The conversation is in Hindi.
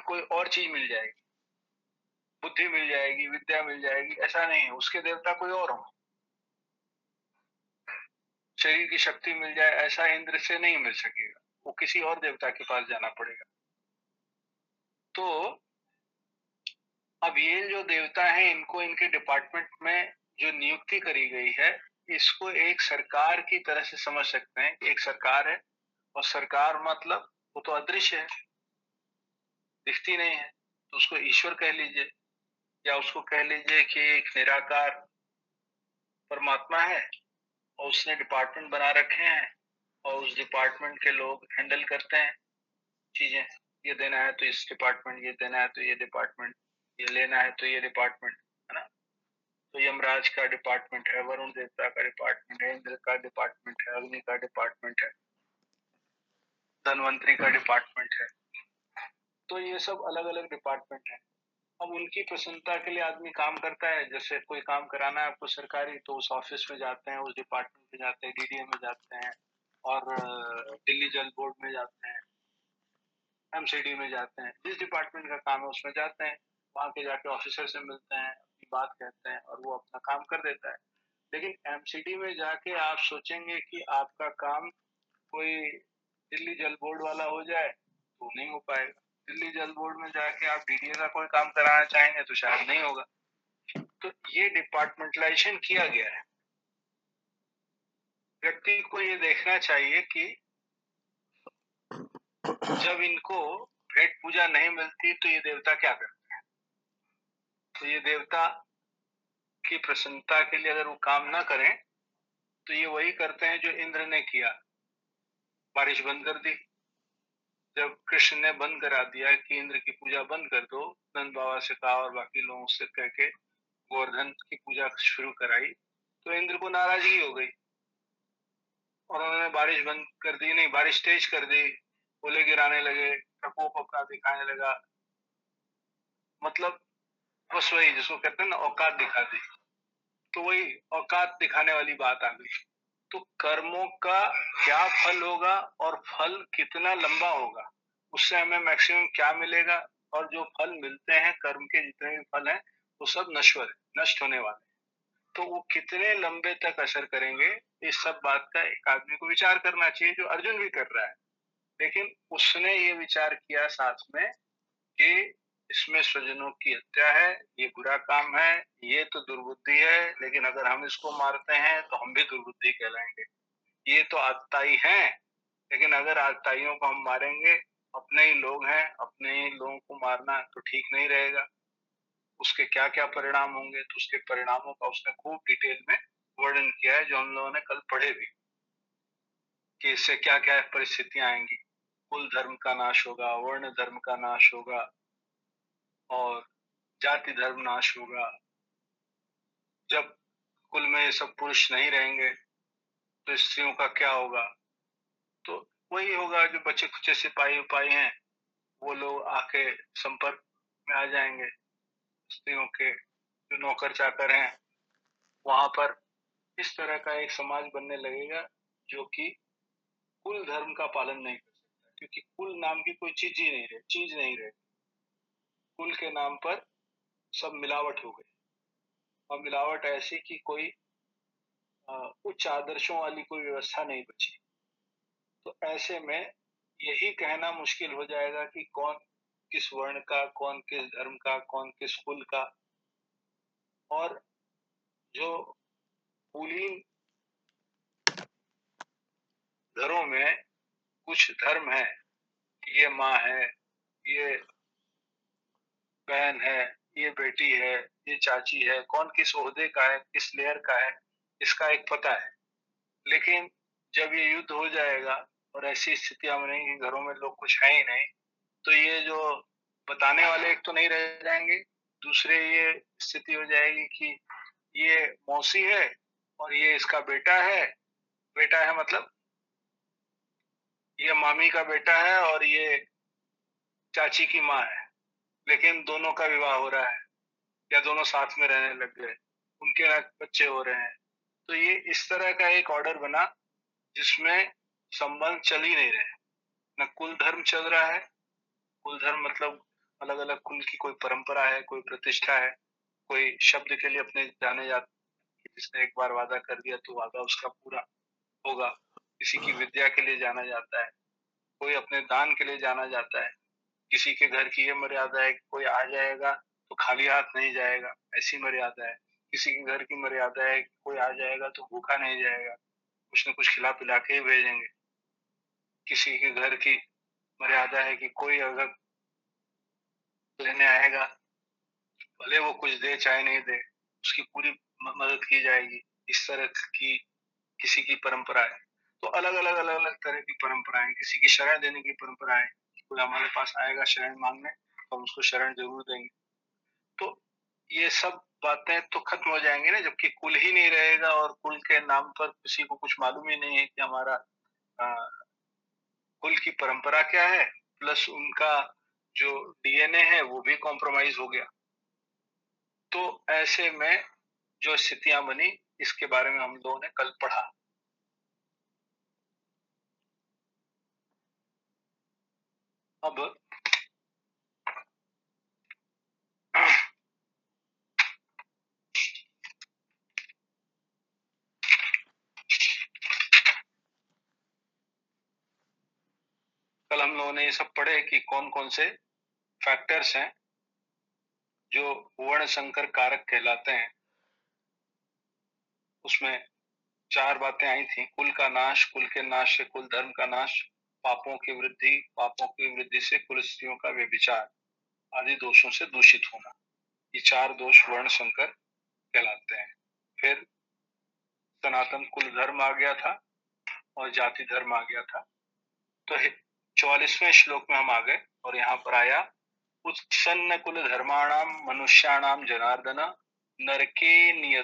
कोई और चीज मिल जाएगी, बुद्धि मिल जाएगी, विद्या मिल जाएगी, ऐसा नहीं है। उसके देवता कोई और हो, शरीर की शक्ति मिल जाए ऐसा इंद्र से नहीं मिल सकेगा, वो किसी और देवता के पास जाना पड़ेगा। तो अब ये जो देवता हैं, इनको इनके डिपार्टमेंट में जो नियुक्ति करी गई है, इसको एक सरकार की तरह से समझ सकते हैं। एक सरकार है, और सरकार मतलब वो तो अदृश्य है, दिखती नहीं है, तो उसको ईश्वर कह लीजिए, या उसको कह लीजिए कि एक निराकार परमात्मा है, और उसने डिपार्टमेंट बना रखे हैं, और उस डिपार्टमेंट के लोग हैंडल करते हैं चीजें। ये देना है तो इस डिपार्टमेंट, ये देना है तो ये डिपार्टमेंट, ये लेना है तो ये डिपार्टमेंट, है ना। तो यमराज का डिपार्टमेंट है, वरुण देवता का डिपार्टमेंट है, इंद्र का डिपार्टमेंट है, अग्नि का डिपार्टमेंट है, धनवंतरी का डिपार्टमेंट है। तो ये सब अलग अलग डिपार्टमेंट है। अब उनकी प्रसन्नता के लिए आदमी काम करता है। जैसे कोई काम कराना है आपको सरकारी, तो उस ऑफिस में जाते हैं, उस डिपार्टमेंट में जाते हैं, डीडीए में जाते हैं, और दिल्ली जल बोर्ड में जाते हैं, एमसीडी में जाते हैं, जिस डिपार्टमेंट का काम है उसमें जाते हैं। वहां के जाके ऑफिसर से मिलते हैं, अपनी बात कहते हैं, और वो अपना काम कर देता है। लेकिन एमसीडी में जाके आप सोचेंगे कि आपका काम कोई दिल्ली जल बोर्ड वाला हो जाए, तो नहीं हो पाएगा। दिल्ली जल बोर्ड में जाके आप डीडीए का कोई काम कराना चाहेंगे तो शायद नहीं होगा। तो ये डिपार्टमेंटलाइजेशन किया गया है। व्यक्ति को ये देखना चाहिए कि जब इनको भेंट पूजा नहीं मिलती तो ये देवता क्या करते हैं। तो ये देवता की प्रसन्नता के लिए अगर वो काम ना करें, तो ये वही करते हैं जो इंद्र ने किया, बारिश बंद कर दी। जब कृष्ण ने बंद करा दिया कि इंद्र की पूजा बंद कर दो, नंद बाबा से कहा और बाकी लोगों से कह के गोवर्धन की पूजा शुरू कराई, तो इंद्र को नाराजगी हो गई, और उन्होंने बारिश बंद कर दी, नहीं बारिश तेज कर दी, ओले गिराने लगे, प्रकोप अपना दिखाने लगा। मतलब बस वही जिसको कहते हैं ना, औकात दिखा दी। तो वही औकात दिखाने वाली बात आ गई। तो कर्मों का क्या फल होगा और फल कितना लंबा होगा, उससे हमें मैक्सिमम क्या मिलेगा। और जो फल मिलते हैं कर्म के, जितने भी फल हैं, वो सब नश्वर है, नष्ट होने वाले। तो वो कितने लंबे तक असर करेंगे, इस सब बात का एक आदमी को विचार करना चाहिए, जो अर्जुन भी कर रहा है। लेकिन उसने ये विचार किया साथ में कि इसमें स्वजनों की हत्या है, ये बुरा काम है, ये तो दुर्बुद्धि है, लेकिन अगर हम इसको मारते हैं तो हम भी दुर्बुद्धि कहलाएंगे। ये तो आतताई हैं, लेकिन अगर आतताइयों को हम मारेंगे, अपने ही लोग हैं, अपने ही लोगों को मारना तो ठीक नहीं रहेगा। उसके क्या क्या परिणाम होंगे, तो उसके परिणामों का उसने खूब डिटेल में वर्णन किया है, जो हम लोगों ने कल पढ़े भी, कि इससे क्या क्या परिस्थितियां आएंगी। कुल धर्म का नाश होगा, वर्ण धर्म का नाश होगा, और जाति धर्म नाश होगा। जब कुल में ये सब पुरुष नहीं रहेंगे तो स्त्रियों का क्या होगा। तो वही होगा, जो बच्चे खुचे सिपाही उपाही हैं, वो लोग आके संपर्क में आ जाएंगे स्त्रियों के, जो नौकर चाकर हैं वहां पर। इस तरह का एक समाज बनने लगेगा जो कि कुल धर्म का पालन नहीं कर सकता, क्योंकि कुल नाम की कोई चीज नहीं रहे। कुल के नाम पर सब मिलावट हो गई, और मिलावट ऐसी कि कोई उच्च आदर्शों वाली कोई व्यवस्था नहीं बची। तो ऐसे में यही कहना मुश्किल हो जाएगा कि कौन किस वर्ण का, कौन किस धर्म का, कौन किस कुल का। और जो कुलीन घरों में कुछ धर्म है, ये माँ है, ये बहन है, ये बेटी है, ये चाची है, कौन किस ओहदे का है, किस लेयर का है, इसका एक पता है। लेकिन जब ये युद्ध हो जाएगा और ऐसी स्थितियां बनेंगी, घरों में लोग कुछ है ही नहीं, तो ये जो बताने वाले एक तो नहीं रह जाएंगे, दूसरे ये स्थिति हो जाएगी कि ये मौसी है और ये इसका बेटा है। बेटा है मतलब ये मामी का बेटा है और ये चाची की माँ है, लेकिन दोनों का विवाह हो रहा है, या दोनों साथ में रहने लग गए, उनके ना बच्चे हो रहे हैं। तो ये इस तरह का एक ऑर्डर बना जिसमें संबंध चल ही नहीं रहे, न कुल धर्म चल रहा है। कुल धर्म मतलब अलग अलग कुल की कोई परंपरा है, कोई प्रतिष्ठा है, कोई शब्द के लिए अपने जाने जाते हैं, जिसने एक बार वादा कर दिया तो वादा उसका पूरा होगा। किसी की विद्या के लिए जाना जाता है, कोई अपने दान के लिए जाना जाता है। किसी के घर की ये मर्यादा है कि कोई आ जाएगा तो खाली हाथ नहीं जाएगा, ऐसी मर्यादा है। किसी के घर की मर्यादा है कि कोई आ जाएगा तो भूखा नहीं जाएगा, कुछ न कुछ खिला पिला के ही भेजेंगे। किसी के घर की मर्यादा है कि कोई अगर लेने आएगा, भले वो कुछ दे चाहे नहीं दे, उसकी पूरी मदद की जाएगी। इस तरह की किसी की परंपरा है। तो अलग अलग अलग अलग तरह की परंपराएं, किसी की शरण देने की परंपरा है, कोई हमारे पास आएगा शरण मांगने तो हम उसको शरण जरूर देंगे। तो ये सब बातें तो खत्म हो जाएंगी ना, जबकि कुल ही नहीं रहेगा और कुल के नाम पर किसी को कुछ मालूम ही नहीं है कि हमारा कुल की परंपरा क्या है, प्लस उनका जो डीएनए है वो भी कॉम्प्रोमाइज हो गया। तो ऐसे में जो स्थितियां बनी, इसके बारे में हम लोगों ने कल पढ़ा। अब कल हम लोगों ने ये सब पढ़े कि कौन कौन से फैक्टर्स हैं जो वर्ण संकर कारक कहलाते हैं। उसमें 4 बातें आई थी। कुल का नाश, कुल के नाश से कुल धर्म का नाश, पापों की वृद्धि, पापों की वृद्धि से कुल स्त्रियों का व्यभिचार आदि दोषों से दूषित होना। ये 4 दोष वर्ण संकर कहलाते हैं। फिर सनातन कुल धर्म आ गया था और जाति धर्म आ गया था। तो 44वें श्लोक में हम आ गए और यहाँ पर आया उत्सन्न कुल धर्माणाम मनुष्याणाम जनार्दन नरके नियत